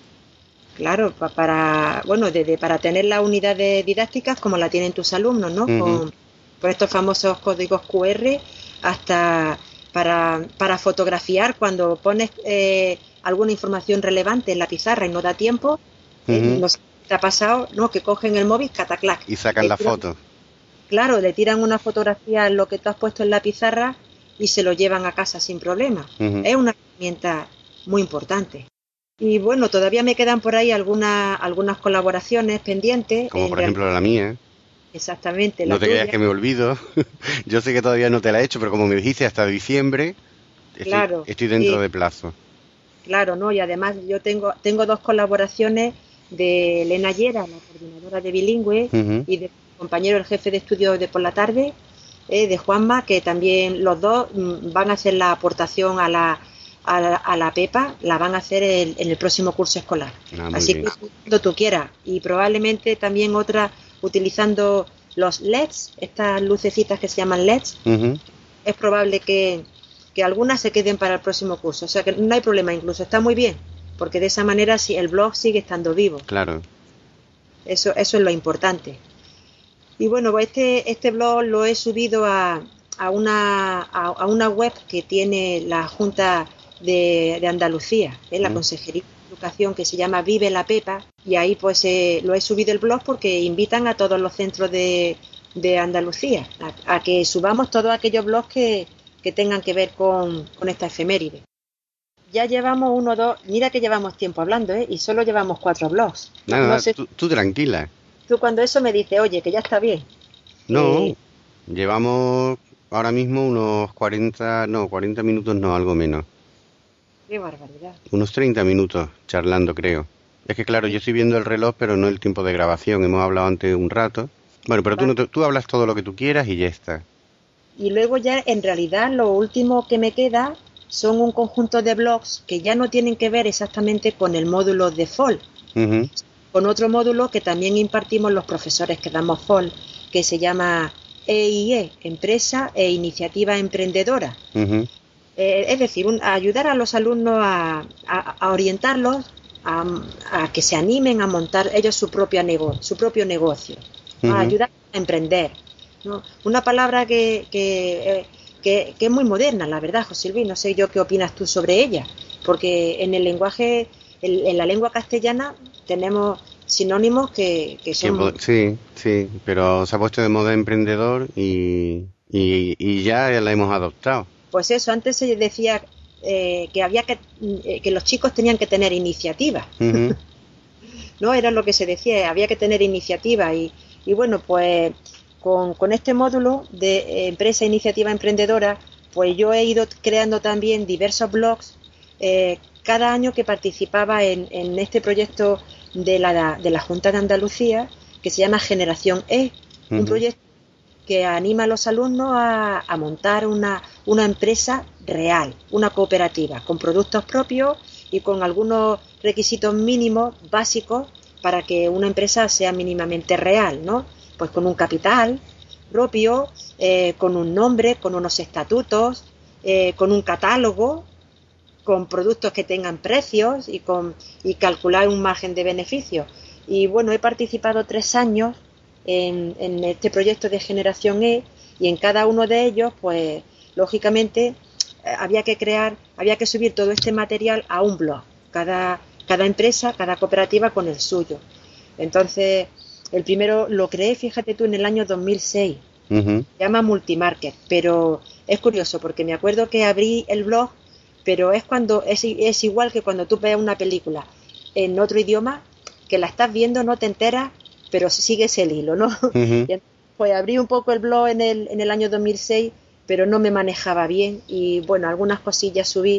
Claro, pa- para, bueno, desde para tener las unidades didácticas como la tienen tus alumnos, ¿no? ujú. Con, por estos famosos códigos Q R, hasta para, para fotografiar cuando pones eh, alguna información relevante en la pizarra y no da tiempo, eh, Ujú. no sé si te ha pasado, ¿no? Que cogen el móvil, cataclac, Y sacan le la tiran, foto. claro, le tiran una fotografía en lo que tú has puesto en la pizarra y se lo llevan a casa sin problema. Ujú. Es una herramienta muy importante. Y bueno, todavía me quedan por ahí algunas algunas colaboraciones pendientes, Como en por realidad ejemplo la mía. exactamente No la te creas tuya, que me olvido. Yo sé que todavía no te la he hecho, pero como me dijiste hasta diciembre, estoy, claro, estoy dentro sí, de plazo. claro, ¿no? Y además yo tengo tengo dos colaboraciones de Elena Llera, la coordinadora de Bilingüe, Ujú. y de mi compañero, el jefe de estudios de por la tarde, eh, de Juanma, que también los dos mm, van a hacer la aportación a la, a la, a la PEPA, la van a hacer el- en el próximo curso escolar. Ah, muy Así bien. que tú, cuando tú quieras, y probablemente también otra utilizando los L E Ds, estas lucecitas que se llaman L E Ds, Ujú. es probable que, que algunas se queden para el próximo curso. O sea que no hay problema, incluso está muy bien, porque de esa manera sí, el blog sigue estando vivo. Claro. Eso, eso es lo importante. Y bueno, pues este, este blog lo he subido a, a, una, a, a una web que tiene la Junta de, de Andalucía, ¿eh? La Mm. Consejería de Educación, que se llama Vive la Pepa, y ahí pues eh, lo he subido el blog porque invitan a todos los centros de, de Andalucía a, a que subamos todos aquellos blogs que, que tengan que ver con, con esta efeméride. Ya llevamos uno, dos, mira que llevamos tiempo hablando, ¿eh? Y solo llevamos cuatro blogs. No, Nada, no nada, sé, tú, tú tranquila. tú cuando eso me dices, oye, que ya está bien, No, que llevamos ahora mismo unos cuarenta, no, cuarenta minutos no, algo menos. qué barbaridad. Unos treinta minutos charlando, creo. Es que claro, yo Y, estoy viendo el reloj, pero no el tiempo de grabación. Hemos hablado antes un rato. Bueno, pero tú, va. no te- tú hablas todo lo que tú quieras y ya está. Y luego ya en realidad lo último que me queda son un conjunto de blogs que ya no tienen que ver exactamente con el módulo de F O L, Ujú, con otro módulo que también impartimos los profesores que damos F O L, que se llama E I E, Empresa e Iniciativa Emprendedora. ujú, Eh, es decir, un- a ayudar a los alumnos a, a- a orientarlos a, a que se animen a montar ellos su, propia nego- su propio negocio, a ujú. ayudar a emprender, ¿no? Una palabra que, que, eh, que- que es muy moderna, la verdad, José Luis, no sé yo qué opinas tú sobre ella, porque en el lenguaje, en, en la lengua castellana tenemos sinónimos que, que Que po- son. sí, sí, pero se ha puesto de moda emprendedor y, y, y ya la hemos adoptado. Pues eso, antes se decía eh, que había que, eh, que los chicos tenían que tener iniciativa. Ujú, ¿No? Era lo que se decía, había que tener iniciativa y, y bueno, pues con, con este módulo de eh, empresa e iniciativa emprendedora, pues yo he ido creando también diversos blogs eh, cada año que participaba en, en este proyecto de la, de la Junta de Andalucía que se llama Generación E, un ujú. proyecto que anima a los alumnos a, a montar una, una empresa real, una cooperativa, con productos propios y con algunos requisitos mínimos básicos para que una empresa sea mínimamente real, ¿no? Pues con un capital propio, eh, con un nombre, con unos estatutos, eh, con un catálogo, con productos que tengan precios y, con, y calcular un margen de beneficio. Y bueno, he participado tres años en, en este proyecto de Generación E y en cada uno de ellos, pues lógicamente eh, había que crear, había que subir todo este material a un blog, cada, cada empresa, cada cooperativa con el suyo. Entonces, el primero lo creé, fíjate tú, en el año dos mil seis, Ujú. se llama Multimarket, pero es curioso porque me acuerdo que abrí el blog, pero es cuando es, es igual que cuando tú ves una película en otro idioma, que la estás viendo, no te enteras, pero sigues el hilo, ¿no? Ujú. Y entonces, pues abrí un poco el blog en el, en el año dos mil seis, pero no me manejaba bien y bueno, algunas cosillas subí.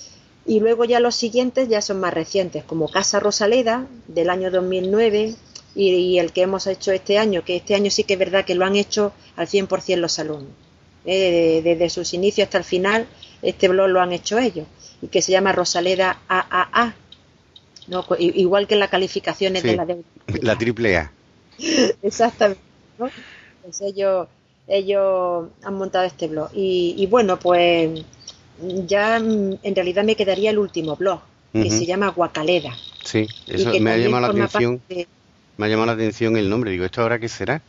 Y luego ya los siguientes ya son más recientes, como Casa Rosaleda, del año dos mil nueve, y, y el que hemos hecho este año, que este año sí que es verdad que lo han hecho al cien por ciento los alumnos. Eh, desde sus inicios hasta el final este blog lo han hecho ellos, y que se llama Rosaleda A A A, ¿no? Igual que las calificaciones sí, de la de la triple A. Exactamente, ¿no? Pues ellos, ellos han montado este blog. Y, y bueno, pues ya mm, en realidad me quedaría el último blog, que Uh-huh. se llama Guacaleda. Sí, Y eso que me ha también llamado la forma atención. parte de, Me ha llamado la atención el nombre. Digo, ¿esto ahora qué será?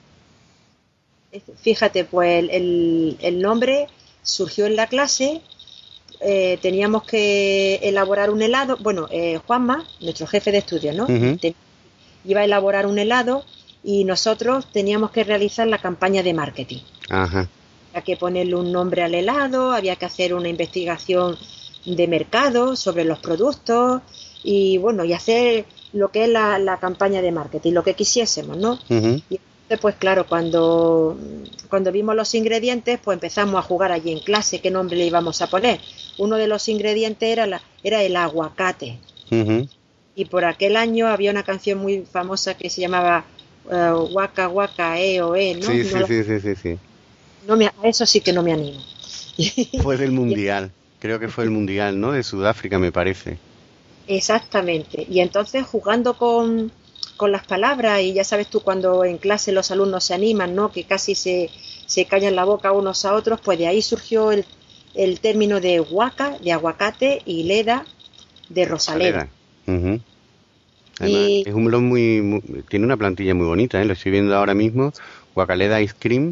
fíjate, pues el, el, el nombre surgió en la clase. Eh, teníamos que elaborar un helado. Bueno, eh, Juanma, nuestro jefe de estudio, ¿no? Uh-huh. Te, iba a elaborar un helado y nosotros teníamos que realizar la campaña de marketing. Ajá. Había que ponerle un nombre al helado, había que hacer una investigación de mercado sobre los productos y bueno, y hacer lo que es la, la campaña de marketing, lo que quisiésemos, ¿no? Uh-huh. Y entonces, pues claro, cuando, cuando vimos los ingredientes, pues empezamos a jugar allí en clase qué nombre le íbamos a poner. Uno de los ingredientes era, la, era el aguacate. Uh-huh. Y por aquel año había una canción muy famosa que se llamaba uh, Waka Waka E O E, ¿no? Sí, no sí, la, sí, sí, sí, sí. no me, a eso sí que no me animo. Fue del Mundial. Creo que fue el Mundial, ¿no? De Sudáfrica, me parece. Exactamente. Y entonces jugando con, con las palabras, y ya sabes tú cuando en clase los alumnos se animan, ¿no? Que casi se, se callan la boca unos a otros, pues de ahí surgió el, el término de huaca, de aguacate, y leda, de rosaleda. Uh-huh. Además, Y es un blog muy, muy... Tiene una plantilla muy bonita, ¿eh? Lo estoy viendo ahora mismo. Guacaleda Ice Cream.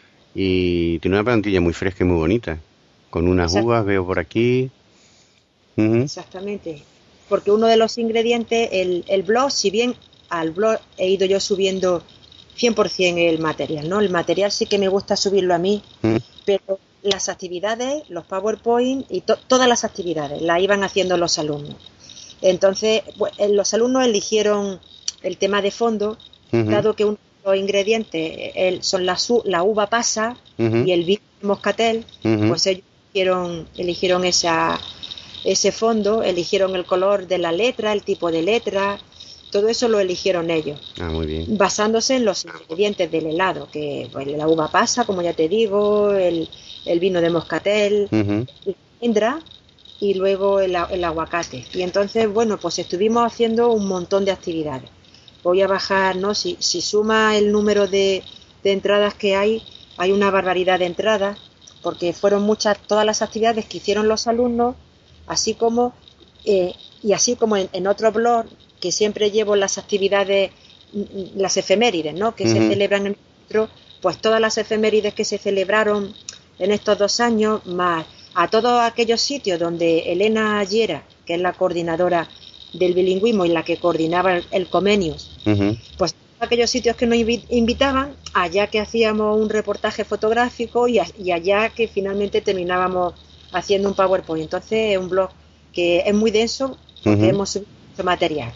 Y tiene una plantilla muy fresca y muy bonita. Con unas exact, uvas, veo por aquí. Uh-huh. exactamente. Porque uno de los ingredientes, el, el blog, si bien al blog he ido yo subiendo cien por ciento el material, ¿no? El material sí que me gusta subirlo a mí, Uh-huh. pero las actividades, los PowerPoint y to- todas las actividades las iban haciendo los alumnos. Entonces, pues, los alumnos eligieron el tema de fondo, Uh-huh. dado que uno de los ingredientes el, son la, su, la uva pasa Uh-huh. y el vino moscatel, Uh-huh. pues ellos eligieron, eligieron esa, ese fondo, eligieron el color de la letra, el tipo de letra, todo eso lo eligieron ellos. Ah, muy bien. Basándose en los ingredientes del helado, que pues, la uva pasa, como ya te digo, el, el vino de moscatel, Uh-huh. la almendra y luego el, el aguacate. Y entonces, bueno, pues estuvimos haciendo un montón de actividades. Voy a bajar, ¿no? Si, si suma el número de, de entradas que hay, hay una barbaridad de entradas, porque fueron muchas, todas las actividades que hicieron los alumnos, así como, eh, y así como en, en otro blog, que siempre llevo las actividades, las efemérides, ¿no? Que uh-huh. se celebran en otro, pues todas las efemérides que se celebraron en estos dos años, más a todos aquellos sitios donde Elena Llera, que es la coordinadora del bilingüismo y la que coordinaba el, el Comenius, uh-huh. pues aquellos sitios que nos invitaban, allá que hacíamos un reportaje fotográfico y, a, y allá que finalmente terminábamos haciendo un PowerPoint. Entonces es un blog que es muy denso porque uh-huh. hemos subido mucho material.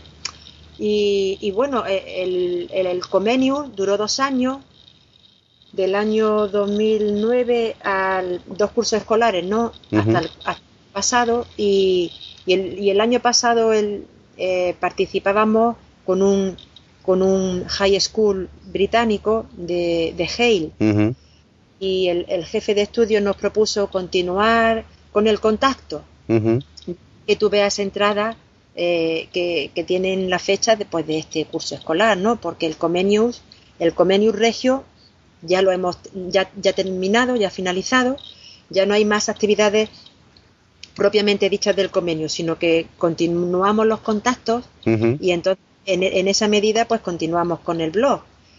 Y, y bueno, el, el, el Comenius duró dos años, del año dos mil nueve al dos cursos escolares, ¿no? Uh-huh. Hasta, el, hasta el pasado y, y, el, y el año pasado el, eh, participábamos con un con un high school británico de, de Hale uh-huh. y el, el jefe de estudios nos propuso continuar con el contacto, uh-huh. que tú veas entradas eh, que, que tienen la fecha después de este curso escolar, ¿no? Porque el Comenius, el Comenius Regio ya lo hemos ya, ya terminado, ya finalizado, ya no hay más actividades propiamente dichas del Comenius, sino que continuamos los contactos uh-huh. y entonces en, en esa medida pues continuamos con el blog.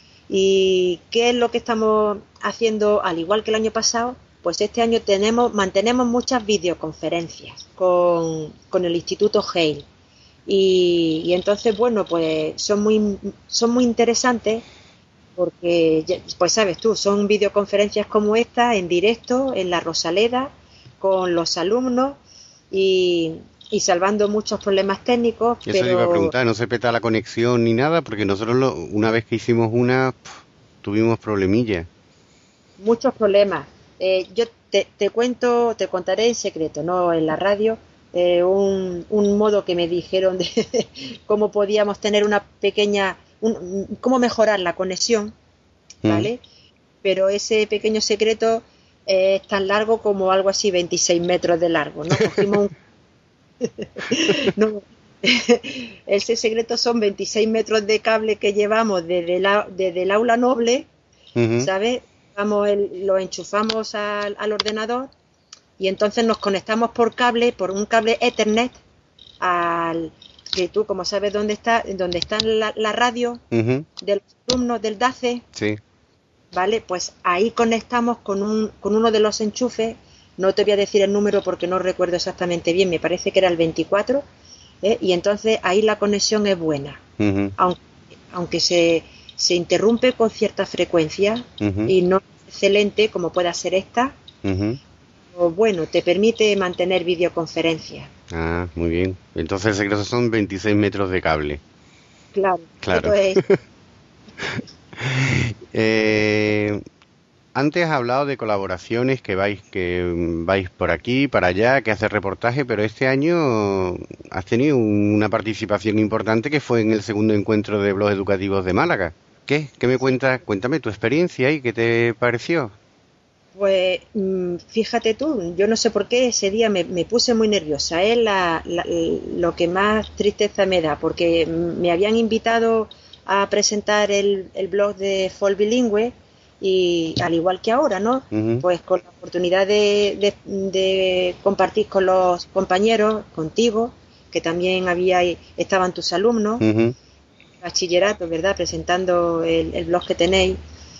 ¿Y qué es lo que estamos haciendo al igual que el año pasado? Pues este año tenemos mantenemos muchas videoconferencias con, con el Instituto Hale y, y entonces bueno pues son muy son muy interesantes porque pues sabes tú, son videoconferencias como esta en directo en la Rosaleda con los alumnos y, y salvando muchos problemas técnicos. Eso pero... te iba a preguntar, no se peta la conexión ni nada, porque nosotros lo, una vez que hicimos una pff, tuvimos problemillas. Muchos problemas. Eh, yo te, te cuento, te contaré en secreto, no en la radio, eh, un, un modo que me dijeron de cómo podíamos tener una pequeña, un, cómo mejorar la conexión, ¿vale? Mm. Pero ese pequeño secreto Es tan largo como algo así, veintiséis metros de largo, ¿no? Cogimos un... no, ese secreto son veintiséis metros de cable que llevamos desde, la, desde el aula noble, uh-huh. ¿sabes? Vamos el, lo enchufamos al, al ordenador y entonces nos conectamos por cable, por un cable Ethernet, al que tú, como sabes dónde está, dónde está la, la radio uh-huh. de los alumnos del D A C E. Sí. Vale, pues ahí conectamos con un con uno de los enchufes. No te voy a decir el número porque no recuerdo exactamente bien, me parece que era el veinticuatro, ¿eh? Y entonces ahí la conexión es buena, uh-huh. aunque, aunque se, se interrumpe con cierta frecuencia uh-huh. y no es excelente como pueda ser esta, uh-huh. o bueno, te permite mantener videoconferencias. Ah, muy bien. Entonces el secreto son veintiséis metros de cable. Claro, claro. Es... eh... Antes has hablado de colaboraciones, que vais que vais por aquí, para allá, que haces reportaje, pero este año has tenido una participación importante que fue en el segundo encuentro de blogs educativos de Málaga. ¿Qué? ¿Qué me cuentas? Cuéntame tu experiencia y qué te pareció. Pues fíjate tú, yo no sé por qué ese día me, me puse muy nerviosa. Es la, la, lo que más tristeza me da, porque me habían invitado a presentar el, el blog de Folk Bilingüe. Y al igual que ahora, ¿no? Uh-huh. Pues con la oportunidad de, de, de compartir con los compañeros, contigo, que también había estaban tus alumnos, uh-huh. bachillerato, ¿verdad? Presentando el, el blog que tenéis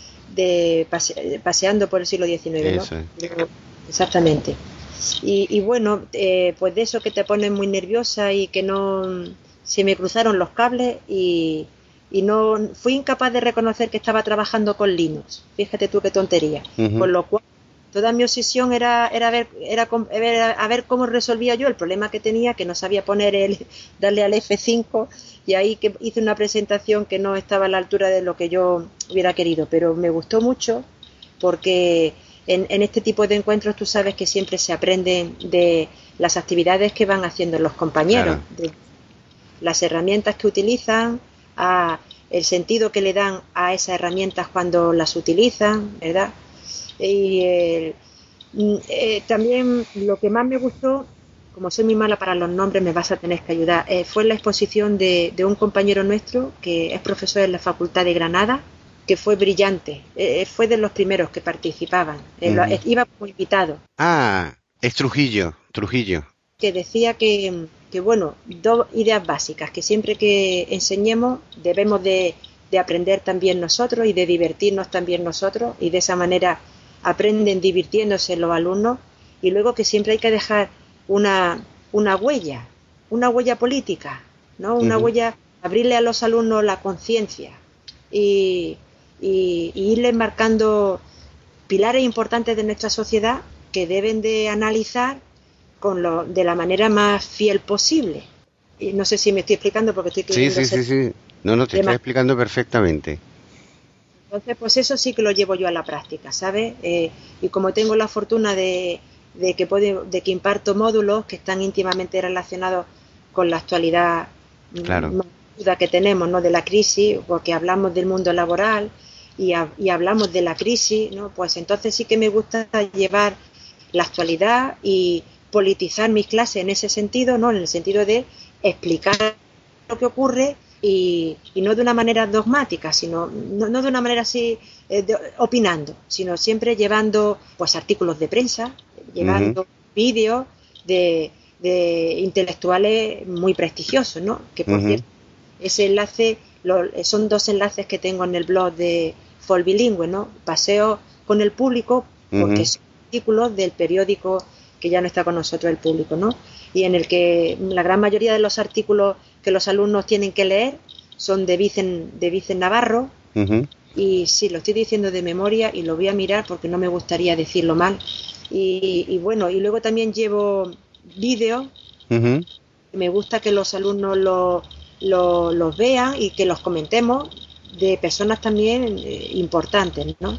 de pase, paseando por el siglo diecinueve, ¿no? Eso. Yo, exactamente. Y, y bueno, eh, pues de eso que te pones muy nerviosa y que no se me cruzaron los cables y y no fui incapaz de reconocer que estaba trabajando con Linux. Fíjate tú qué tontería. Uh-huh. Con lo cual toda mi obsesión era era ver era, era a ver cómo resolvía yo el problema que tenía, que no sabía poner el darle al F cinco, y ahí que hice una presentación que no estaba a la altura de lo que yo hubiera querido, pero me gustó mucho porque en, en este tipo de encuentros tú sabes que siempre se aprenden de las actividades que van haciendo los compañeros, claro. de las herramientas que utilizan, a el sentido que le dan a esas herramientas cuando las utilizan, ¿verdad? Y eh, eh, también lo que más me gustó, como soy muy mala para los nombres, me vas a tener que ayudar, eh, fue la exposición de, de un compañero nuestro que es profesor en la Facultad de Granada, que fue brillante, eh, fue de los primeros que participaban, eh, mm. lo, eh, iba como invitado. Ah, es Trujillo, Trujillo. Que decía que, que, bueno, dos ideas básicas, que siempre que enseñemos debemos de, de aprender también nosotros y de divertirnos también nosotros, y de esa manera aprenden divirtiéndose los alumnos, y luego que siempre hay que dejar una, una huella, una huella política, ¿no? Una uh-huh. huella, abrirle a los alumnos la conciencia y, y, y irles marcando pilares importantes de nuestra sociedad que deben de analizar con lo, de la manera más fiel posible. Y no sé si me estoy explicando porque estoy queriendo sí, sí, sí, sí. No, no, te estoy explicando perfectamente. Entonces, pues eso sí que lo llevo yo a la práctica, ¿sabes? Eh, y como tengo la fortuna de, de, que puedo, de que imparto módulos que están íntimamente relacionados con la actualidad claro. más aguda que tenemos, ¿no? De la crisis, porque hablamos del mundo laboral y, a, y hablamos de la crisis, ¿no? Pues entonces sí que me gusta llevar la actualidad y politizar mis clases en ese sentido, ¿no? En el sentido de explicar lo que ocurre y, y no de una manera dogmática, sino no, no de una manera así eh, de, opinando, sino siempre llevando pues artículos de prensa, llevando uh-huh. vídeos de, de intelectuales muy prestigiosos, ¿no? Que por uh-huh. cierto, ese enlace lo, son dos enlaces que tengo en el blog de Folk Bilingüe, ¿no? Paseo con el público porque uh-huh. son artículos del periódico que ya no está con nosotros el público, ¿no? Y en el que la gran mayoría de los artículos que los alumnos tienen que leer son de Vicen, de Vicen Navarro, uh-huh. y sí, lo estoy diciendo de memoria y lo voy a mirar porque no me gustaría decirlo mal. Y, y bueno, y luego también llevo vídeos, uh-huh. me gusta que los alumnos lo, lo, los vean y que los comentemos, de personas también eh, importantes, ¿no?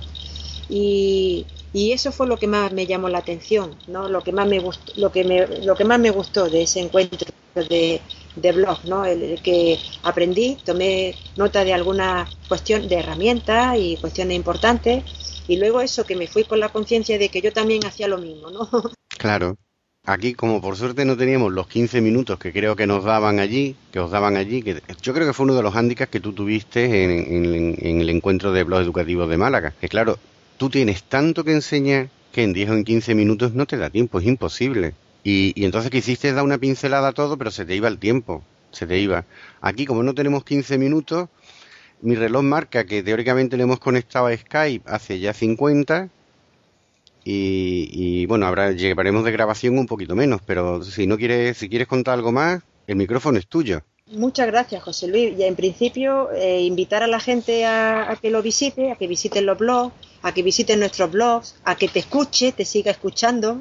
Y Y eso fue lo que más me llamó la atención, ¿no? Lo que más me gustó, lo que me, lo que más me gustó de ese encuentro de, de blog, ¿no? El, el que aprendí, tomé nota de alguna cuestión de herramientas y cuestiones importantes, Y luego eso, que me fui con la conciencia de que yo también hacía lo mismo, ¿no? Claro. Aquí, como por suerte no teníamos los quince minutos que creo que nos daban allí, que os daban allí, que yo creo que fue uno de los hándicaps que tú tuviste en, en- en el encuentro de blogs educativos de Málaga. Que claro, tú tienes tanto que enseñar que en diez o en quince minutos no te da tiempo, es imposible. Y, y entonces quisiste dar una pincelada a todo, pero se te iba el tiempo, se te iba. Aquí, como no tenemos quince minutos, mi reloj marca que teóricamente le hemos conectado a Skype hace ya cincuenta. Y, y, bueno, habrá, llevaremos de grabación un poquito menos, pero si no quieres, si quieres contar algo más, el micrófono es tuyo. Muchas gracias, José Luis. Y en principio, eh, invitar a la gente a, a que lo visite, a que visiten los blogs, a que visiten nuestros blogs, a que te escuche, te siga escuchando.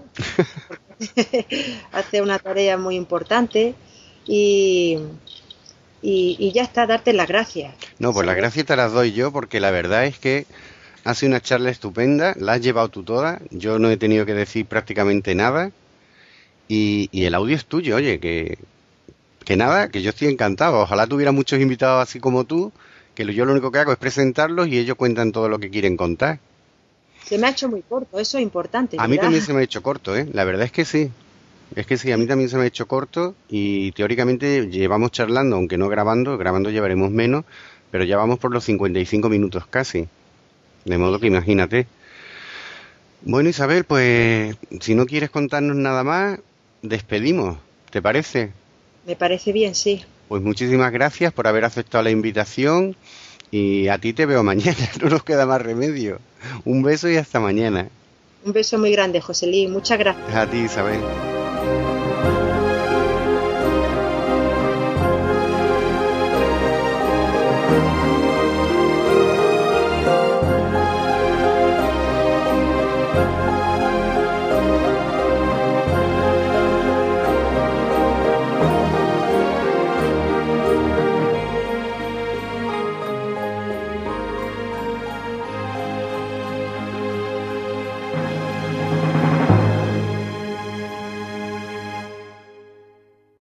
Hace una tarea muy importante y, y, y ya está, darte las gracias. No, pues las ¿sabes? gracias te las doy yo porque la verdad es que ha sido una charla estupenda, la has llevado tú toda, yo no he tenido que decir prácticamente nada y, y el audio es tuyo, oye, que, que nada, que yo estoy encantado. Ojalá tuviera muchos invitados así como tú, que lo- yo lo único que hago es presentarlos y ellos cuentan todo lo que quieren contar. Se me ha hecho muy corto, eso es importante, A mí ¿verdad? también se me ha hecho corto, ¿eh? La verdad es que sí. Es que sí, a mí también se me ha hecho corto y teóricamente llevamos charlando, aunque no grabando, grabando llevaremos menos, pero ya vamos por los cincuenta y cinco minutos casi. De modo que Fíjate. imagínate. Bueno, Isabel, pues si no quieres contarnos nada más, despedimos, ¿te parece? Me parece bien, sí. Pues muchísimas gracias por haber aceptado la invitación y a ti te veo mañana, no nos queda más remedio. Un beso y hasta mañana. Un beso muy grande, José Luis. Muchas gracias. A ti, Isabel.